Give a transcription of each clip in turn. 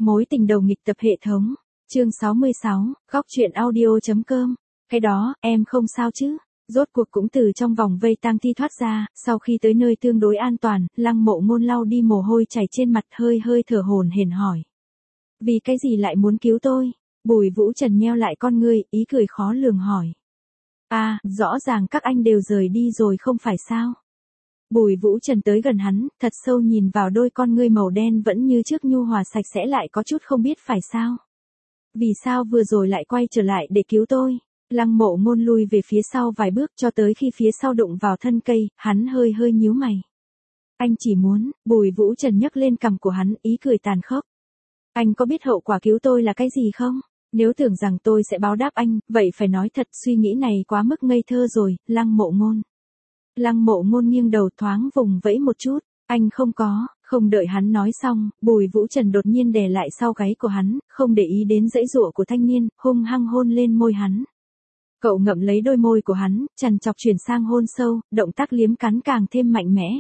Mối tình đầu nghịch tập hệ thống. Chương 66, góc truyện audio.com. Cái đó, em không sao chứ? Rốt cuộc cũng từ trong vòng vây tang thi thoát ra, sau khi tới nơi tương đối an toàn, Lăng Mộ Ngôn lau đi mồ hôi chảy trên mặt, hơi hơi thở hổn hển hỏi. Vì cái gì lại muốn cứu tôi? Bùi Vũ Trần nheo lại con ngươi, ý cười khó lường hỏi. À, rõ ràng các anh đều rời đi rồi không phải sao? Bùi Vũ Trần tới gần hắn, thật sâu nhìn vào đôi con ngươi màu đen vẫn như trước nhu hòa sạch sẽ lại có chút không biết phải sao. Vì sao vừa rồi lại quay trở lại để cứu tôi? Lăng Mộ Ngôn lui về phía sau vài bước cho tới khi phía sau đụng vào thân cây, hắn hơi hơi nhíu mày. Anh chỉ muốn, Bùi Vũ Trần nhấc lên cằm của hắn, ý cười tàn khốc. Anh có biết hậu quả cứu tôi là cái gì không? Nếu tưởng rằng tôi sẽ báo đáp anh, vậy phải nói thật, suy nghĩ này quá mức ngây thơ rồi, Lăng Mộ Ngôn. Lăng Mộ Ngôn nghiêng đầu thoáng vùng vẫy một chút, anh không đợi hắn nói xong, Bùi Vũ Trần đột nhiên đè lại sau gáy của hắn, không để ý đến giãy giụa của thanh niên, hung hăng hôn lên môi hắn. Cậu ngậm lấy đôi môi của hắn, chằn chọc chuyển sang hôn sâu, động tác liếm cắn càng thêm mạnh mẽ.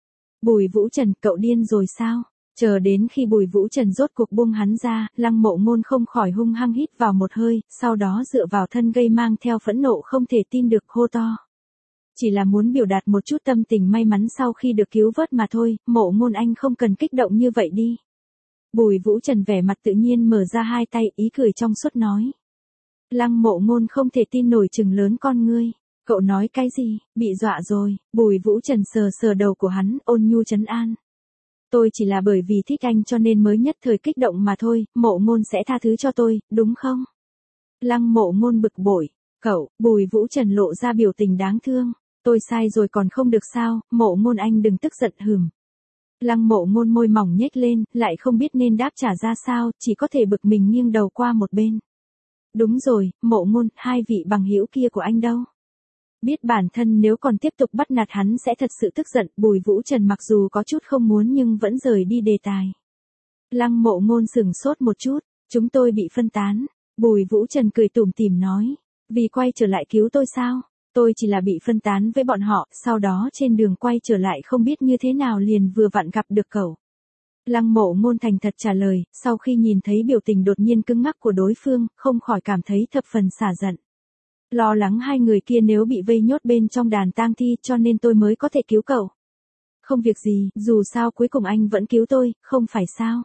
Bùi Vũ Trần, cậu điên rồi sao? Chờ đến khi Bùi Vũ Trần rốt cuộc buông hắn ra, Lăng Mộ Ngôn không khỏi hung hăng hít vào một hơi, sau đó dựa vào thân gây mang theo phẫn nộ không thể tin được hô to. Chỉ là muốn biểu đạt một chút tâm tình may mắn sau khi được cứu vớt mà thôi, Mộ Ngôn anh không cần kích động như vậy đi. Bùi Vũ Trần vẻ mặt tự nhiên mở ra hai tay, ý cười trong suốt nói. Lăng Mộ Ngôn không thể tin nổi trừng lớn con ngươi. Cậu nói cái gì? Bị dọa rồi. Bùi Vũ Trần sờ sờ đầu của hắn, ôn nhu trấn an. Tôi chỉ là bởi vì thích anh cho nên mới nhất thời kích động mà thôi, Mộ Ngôn sẽ tha thứ cho tôi, đúng không? Lăng Mộ Ngôn bực bội. Cậu, Bùi Vũ Trần lộ ra biểu tình đáng thương. Tôi sai rồi còn không được sao, Mộ Ngôn anh đừng tức giận hừm. Lăng Mộ Ngôn môi mỏng nhếch lên, lại không biết nên đáp trả ra sao, chỉ có thể bực mình nghiêng đầu qua một bên. Đúng rồi, Mộ Ngôn, hai vị bằng hữu kia của anh đâu? Biết bản thân nếu còn tiếp tục bắt nạt hắn sẽ thật sự tức giận, Bùi Vũ Trần mặc dù có chút không muốn nhưng vẫn rời đi đề tài. Lăng Mộ Ngôn sửng sốt một chút, chúng tôi bị phân tán. Bùi Vũ Trần cười tủm tỉm nói, vì quay trở lại cứu tôi sao? Tôi chỉ là bị phân tán với bọn họ, sau đó trên đường quay trở lại không biết như thế nào liền vừa vặn gặp được cậu. Lăng Mộ Ngôn thành thật trả lời, sau khi nhìn thấy biểu tình đột nhiên cứng ngắc của đối phương, không khỏi cảm thấy thập phần xả giận. Lo lắng hai người kia nếu bị vây nhốt bên trong đàn tang thi cho nên tôi mới có thể cứu cậu. Không việc gì, dù sao cuối cùng anh vẫn cứu tôi, không phải sao?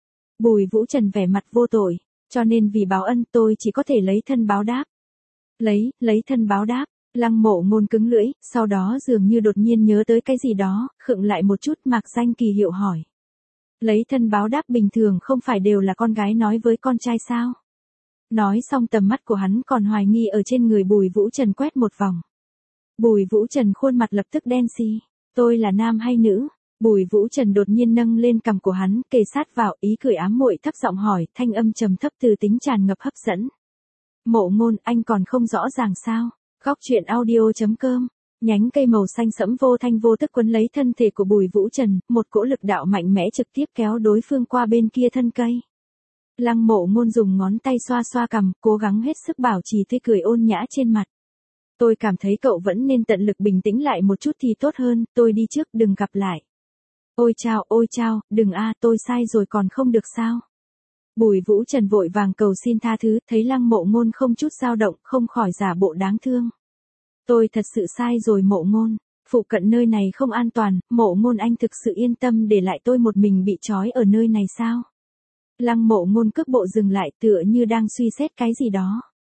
Bùi Vũ Trần vẻ mặt vô tội, cho nên vì báo ân tôi chỉ có thể lấy thân báo đáp. Lấy thân báo đáp. Lăng Mộ Ngôn cứng lưỡi, sau đó dường như đột nhiên nhớ tới cái gì đó, khựng lại một chút, Mạc Danh kỳ hiệu hỏi. Lấy thân báo đáp bình thường không phải đều là con gái nói với con trai sao? Nói xong tầm mắt của hắn còn hoài nghi ở trên người Bùi Vũ Trần quét một vòng. Bùi Vũ Trần khuôn mặt lập tức đen xì. Tôi là nam hay nữ? Bùi Vũ Trần đột nhiên nâng lên cằm của hắn, kề sát vào, ý cười ám muội thấp giọng hỏi, thanh âm trầm thấp từ tính tràn ngập hấp dẫn. Mộ Ngôn, anh còn không rõ ràng sao? Góc truyện audio.com. Nhánh cây màu xanh sẫm vô thanh vô tức quấn lấy thân thể của Bùi Vũ Trần, một cỗ lực đạo mạnh mẽ trực tiếp kéo đối phương qua bên kia thân cây. Lăng Mộ Ngôn dùng ngón tay xoa xoa cằm, cố gắng hết sức bảo trì tươi cười ôn nhã trên mặt. Tôi cảm thấy cậu vẫn nên tận lực bình tĩnh lại một chút thì tốt hơn, tôi đi trước, đừng gặp lại. Ôi chao, đừng tôi sai rồi còn không được sao? Bùi Vũ Trần vội vàng cầu xin tha thứ, thấy Lăng Mộ Ngôn không chút dao động, không khỏi giả bộ đáng thương. Tôi thật sự sai rồi Mộ Ngôn, phụ cận nơi này không an toàn, Mộ Ngôn anh thực sự yên tâm để lại tôi một mình bị trói ở nơi này sao? Lăng Mộ Ngôn cước bộ dừng lại tựa như đang suy xét cái gì đó.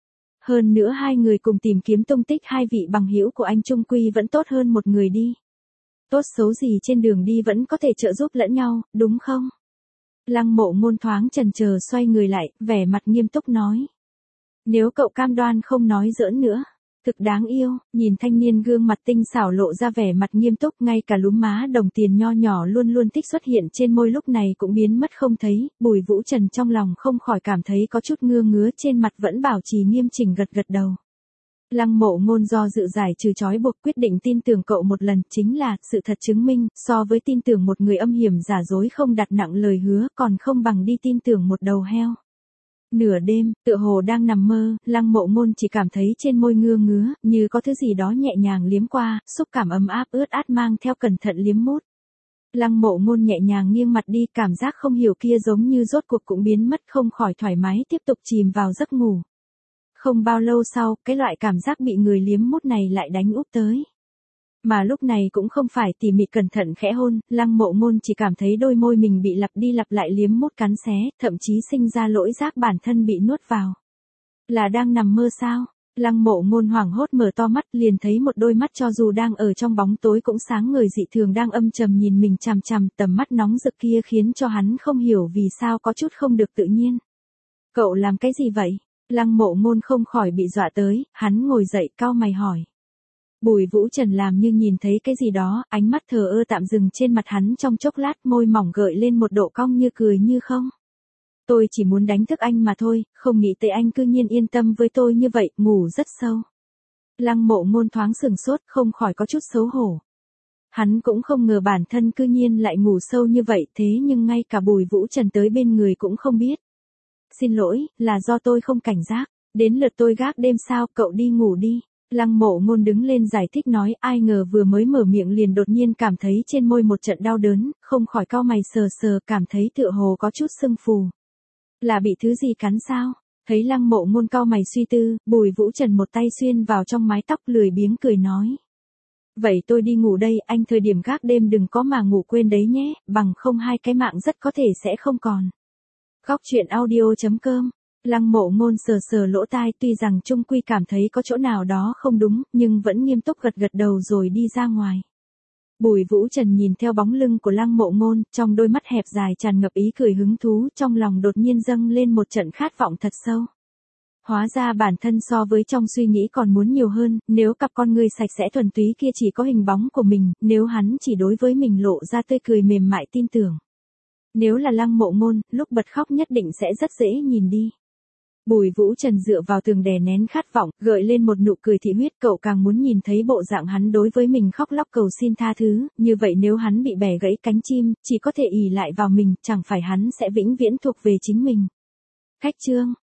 Hơn nữa hai người cùng tìm kiếm tung tích hai vị bằng hữu của anh chung quy vẫn tốt hơn một người đi. Tốt xấu gì trên đường đi vẫn có thể trợ giúp lẫn nhau, đúng không? Lăng Mộ Ngôn thoáng chần chờ xoay người lại, vẻ mặt nghiêm túc nói. Nếu cậu cam đoan không nói giỡn nữa. Thực đáng yêu, nhìn thanh niên gương mặt tinh xảo lộ ra vẻ mặt nghiêm túc, ngay cả lúm má đồng tiền nho nhỏ luôn luôn thích xuất hiện trên môi lúc này cũng biến mất không thấy, Bùi Vũ Trần trong lòng không khỏi cảm thấy có chút ngứa ngứa, trên mặt vẫn bảo trì nghiêm chỉnh gật gật đầu. Lăng Mộ Ngôn do dự giải trừ trói buộc quyết định tin tưởng cậu một lần, chính là, sự thật chứng minh, so với tin tưởng một người âm hiểm giả dối không đặt nặng lời hứa còn không bằng đi tin tưởng một đầu heo. Nửa đêm, tựa hồ đang nằm mơ, Lăng Mộ Ngôn chỉ cảm thấy trên môi ngứa ngứa, như có thứ gì đó nhẹ nhàng liếm qua, xúc cảm ấm áp ướt át mang theo cẩn thận liếm mút. Lăng Mộ Ngôn nhẹ nhàng nghiêng mặt đi, cảm giác không hiểu kia giống như rốt cuộc cũng biến mất, không khỏi thoải mái tiếp tục chìm vào giấc ngủ. Không bao lâu sau, cái loại cảm giác bị người liếm mút này lại đánh úp tới. Mà lúc này cũng không phải tỉ mỉ cẩn thận khẽ hôn, Lăng Mộ Ngôn chỉ cảm thấy đôi môi mình bị lặp đi lặp lại liếm mút cắn xé, thậm chí sinh ra lỗi giác bản thân bị nuốt vào. Là đang nằm mơ sao? Lăng Mộ Ngôn hoảng hốt mở to mắt, liền thấy một đôi mắt cho dù đang ở trong bóng tối cũng sáng ngời dị thường đang âm trầm nhìn mình chằm chằm, tầm mắt nóng rực kia khiến cho hắn không hiểu vì sao có chút không được tự nhiên. Cậu làm cái gì vậy? Lăng Mộ Ngôn không khỏi bị dọa tới, hắn ngồi dậy cau mày hỏi. Bùi Vũ Trần làm như nhìn thấy cái gì đó, ánh mắt thờ ơ tạm dừng trên mặt hắn trong chốc lát, môi mỏng gợi lên một độ cong như cười như không. Tôi chỉ muốn đánh thức anh mà thôi, không nghĩ tới anh cư nhiên yên tâm với tôi như vậy, ngủ rất sâu. Lăng Mộ Ngôn thoáng sừng sốt, không khỏi có chút xấu hổ. Hắn cũng không ngờ bản thân cư nhiên lại ngủ sâu như vậy, thế nhưng ngay cả Bùi Vũ Trần tới bên người cũng không biết. Xin lỗi, là do tôi không cảnh giác, đến lượt tôi gác đêm sao, cậu đi ngủ đi. Lăng Mộ Ngôn đứng lên giải thích nói, ai ngờ vừa mới mở miệng liền đột nhiên cảm thấy trên môi một trận đau đớn, không khỏi cau mày sờ sờ, cảm thấy tựa hồ có chút sưng phù. Là bị thứ gì cắn sao? Thấy Lăng Mộ Ngôn cau mày suy tư, Bùi Vũ Trần một tay xuyên vào trong mái tóc lười biếng cười nói. Vậy tôi đi ngủ đây, anh thời điểm gác đêm đừng có mà ngủ quên đấy nhé, bằng không hai cái mạng rất có thể sẽ không còn. Góc truyện audio.com. Lăng Mộ Ngôn sờ sờ lỗ tai, tuy rằng chung quy cảm thấy có chỗ nào đó không đúng, nhưng vẫn nghiêm túc gật gật đầu rồi đi ra ngoài. Bùi Vũ Trần nhìn theo bóng lưng của Lăng Mộ Ngôn, trong đôi mắt hẹp dài tràn ngập ý cười hứng thú, trong lòng đột nhiên dâng lên một trận khát vọng thật sâu. Hóa ra bản thân so với trong suy nghĩ còn muốn nhiều hơn, nếu cặp con người sạch sẽ thuần túy kia chỉ có hình bóng của mình, nếu hắn chỉ đối với mình lộ ra tươi cười mềm mại tin tưởng. Nếu là Lăng Mộ Ngôn, lúc bật khóc nhất định sẽ rất dễ nhìn đi. Bùi Vũ Trần dựa vào tường đè nén khát vọng, gợi lên một nụ cười thị huyết, cậu càng muốn nhìn thấy bộ dạng hắn đối với mình khóc lóc cầu xin tha thứ, như vậy nếu hắn bị bẻ gãy cánh chim, chỉ có thể ỷ lại vào mình, chẳng phải hắn sẽ vĩnh viễn thuộc về chính mình. Khách chương